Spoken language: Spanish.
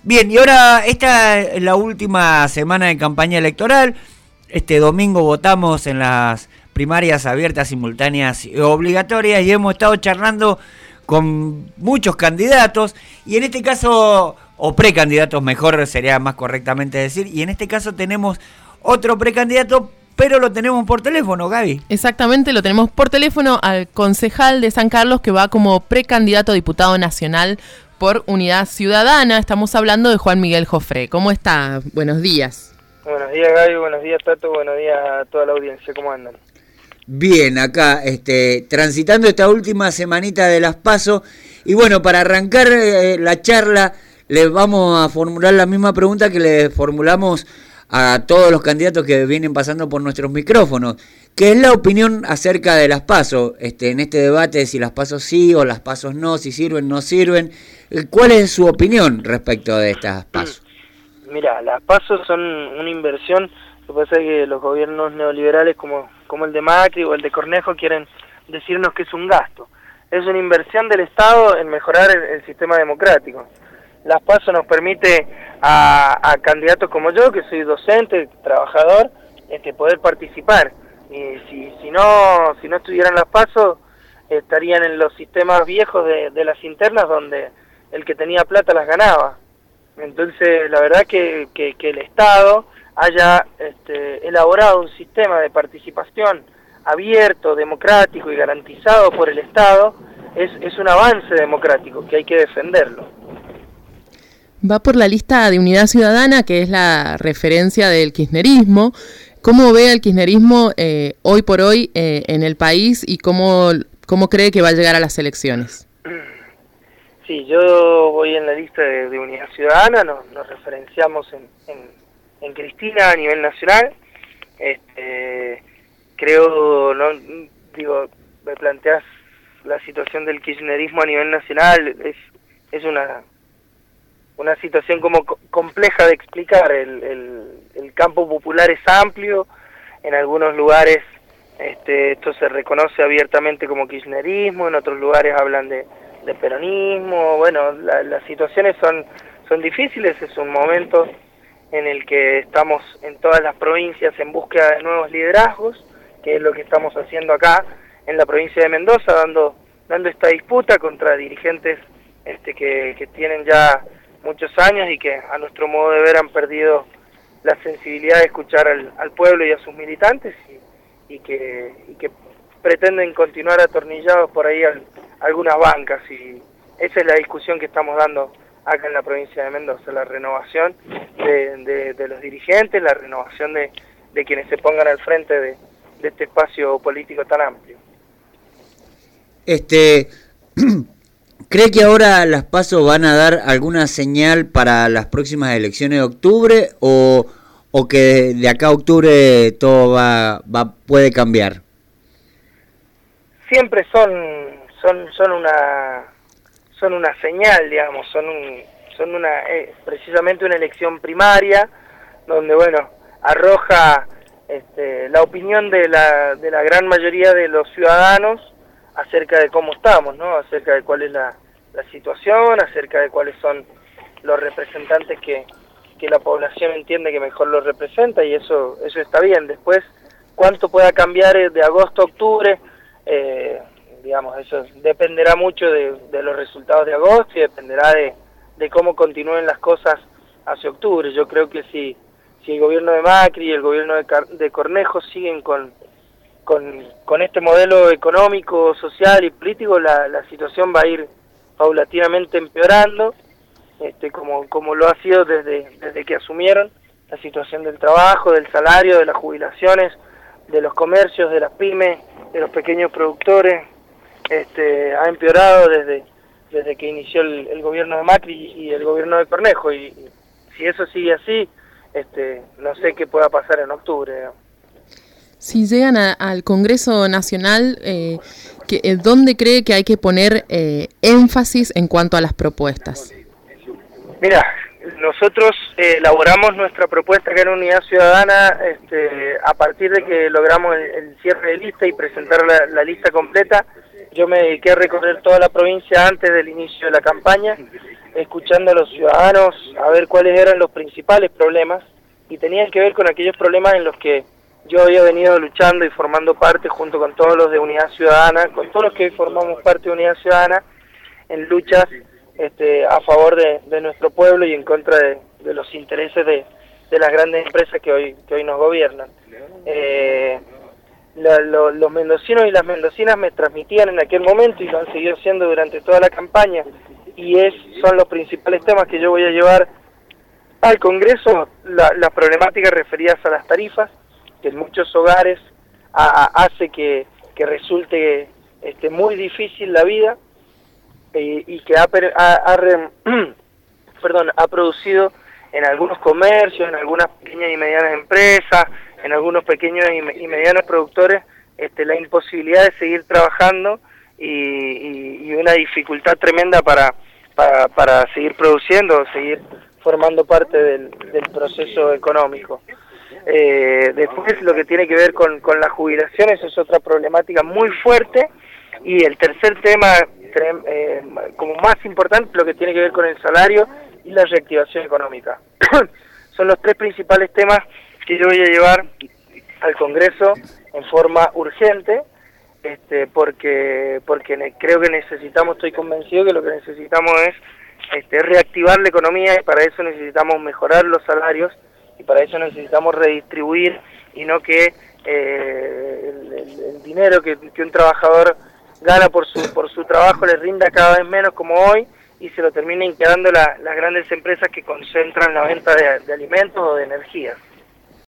Bien, y ahora esta es la última semana de campaña electoral. Este domingo votamos en las primarias abiertas, simultáneas y obligatorias y hemos estado charlando con muchos candidatos y en este caso, o precandidatos mejor sería más correctamente decir, y en este caso tenemos otro precandidato, pero lo tenemos por teléfono, Gaby. Exactamente, lo tenemos por teléfono al concejal de San Carlos que va como precandidato a diputado nacional por Unidad Ciudadana. Estamos hablando de Juan Miguel Joffre. ¿Cómo está? Buenos días. Buenos días, Gaby, buenos días, Tato, buenos días a toda la audiencia, ¿cómo andan? Bien, acá transitando esta última semanita de las PASO, y bueno, para arrancar la charla, les vamos a formular la misma pregunta que le formulamos a todos los candidatos que vienen pasando por nuestros micrófonos. ¿Qué es la opinión acerca de las PASO? En este debate de si las PASO sí o las PASO no, si sirven, no sirven. ¿Cuál es su opinión respecto de estas PASO? Mira, las PASO son una inversión. Lo que pasa es que los gobiernos neoliberales como el de Macri o el de Cornejo quieren decirnos que es un gasto. Es una inversión del Estado en mejorar el sistema democrático. Las PASO nos permite a candidatos como yo, que soy docente, trabajador, poder participar. Y si no estuvieran las PASO, estarían en los sistemas viejos de las internas donde el que tenía plata las ganaba. Entonces, la verdad que el Estado haya elaborado un sistema de participación abierto, democrático y garantizado por el Estado, es un avance democrático que hay que defenderlo. Va por la lista de Unidad Ciudadana, que es la referencia del kirchnerismo. ¿Cómo ve el kirchnerismo hoy por hoy en el país y cómo cree que va a llegar a las elecciones? Sí, yo voy en la lista de Unidad Ciudadana, nos referenciamos en Cristina a nivel nacional. Creo, me planteas la situación del kirchnerismo a nivel nacional, es una situación como compleja de explicar. El campo popular es amplio, en algunos lugares esto se reconoce abiertamente como kirchnerismo, en otros lugares hablan de peronismo. Bueno, las situaciones son difíciles, es un momento en el que estamos en todas las provincias en búsqueda de nuevos liderazgos, que es lo que estamos haciendo acá en la provincia de Mendoza, dando esta disputa contra dirigentes que tienen ya muchos años y que a nuestro modo de ver han perdido la sensibilidad de escuchar al pueblo y a sus militantes y que pretenden continuar atornillados por ahí algunas bancas, y esa es la discusión que estamos dando acá en la provincia de Mendoza, la renovación de los dirigentes, la renovación de quienes se pongan al frente de este espacio político tan amplio. ¿Cree que ahora las PASO van a dar alguna señal para las próximas elecciones de octubre o que de acá a octubre todo puede cambiar? Siempre son una señal, digamos, son precisamente una elección primaria donde, bueno, arroja la opinión de la gran mayoría de los ciudadanos acerca de cómo estamos, ¿no? Acerca de cuál es la situación, acerca de cuáles son los representantes que la población entiende que mejor los representa, y eso está bien. Después, cuánto pueda cambiar de agosto a octubre, digamos, eso dependerá mucho de los resultados de agosto y dependerá de cómo continúen las cosas hacia octubre. Yo creo que si el gobierno de Macri y el gobierno de Cornejo siguen con este modelo económico, social y político, la situación va a ir paulatinamente empeorando, como lo ha sido desde que asumieron la situación del trabajo, del salario, de las jubilaciones, de los comercios, de las pymes, de los pequeños productores. Ha empeorado desde que inició el gobierno de Macri y el gobierno de Cornejo, y si eso sigue así, no sé qué pueda pasar en octubre. Si llegan al Congreso Nacional, ¿dónde cree que hay que poner énfasis en cuanto a las propuestas? Mira, nosotros elaboramos nuestra propuesta acá en Unidad Ciudadana a partir de que logramos el cierre de lista y presentar la lista completa. Yo me dediqué a recorrer toda la provincia antes del inicio de la campaña, escuchando a los ciudadanos a ver cuáles eran los principales problemas, y tenían que ver con aquellos problemas en los que yo había venido luchando y formando parte junto con todos los de Unidad Ciudadana, con todos los que formamos parte de Unidad Ciudadana, en luchas a favor de nuestro pueblo y en contra de los intereses de las grandes empresas que hoy nos gobiernan. Los mendocinos y las mendocinas me transmitían en aquel momento, y lo han seguido haciendo durante toda la campaña, y son los principales temas que yo voy a llevar al Congreso, las problemáticas referidas a las tarifas, que en muchos hogares hace que resulte muy difícil la vida, y que ha producido en algunos comercios, en algunas pequeñas y medianas empresas, en algunos pequeños y medianos productores, la imposibilidad de seguir trabajando y una dificultad tremenda para seguir produciendo, seguir formando parte del proceso económico. Después, lo que tiene que ver con las jubilaciones es otra problemática muy fuerte, y el tercer tema, como más importante, lo que tiene que ver con el salario y la reactivación económica. Son los tres principales temas que yo voy a llevar al Congreso en forma urgente, porque creo que estoy convencido que lo que necesitamos es reactivar la economía, y para eso necesitamos mejorar los salarios, y para eso necesitamos redistribuir, y no que el dinero que un trabajador gana por su trabajo le rinda cada vez menos, como hoy, y se lo terminen quedando las grandes empresas que concentran la venta de alimentos o de energía.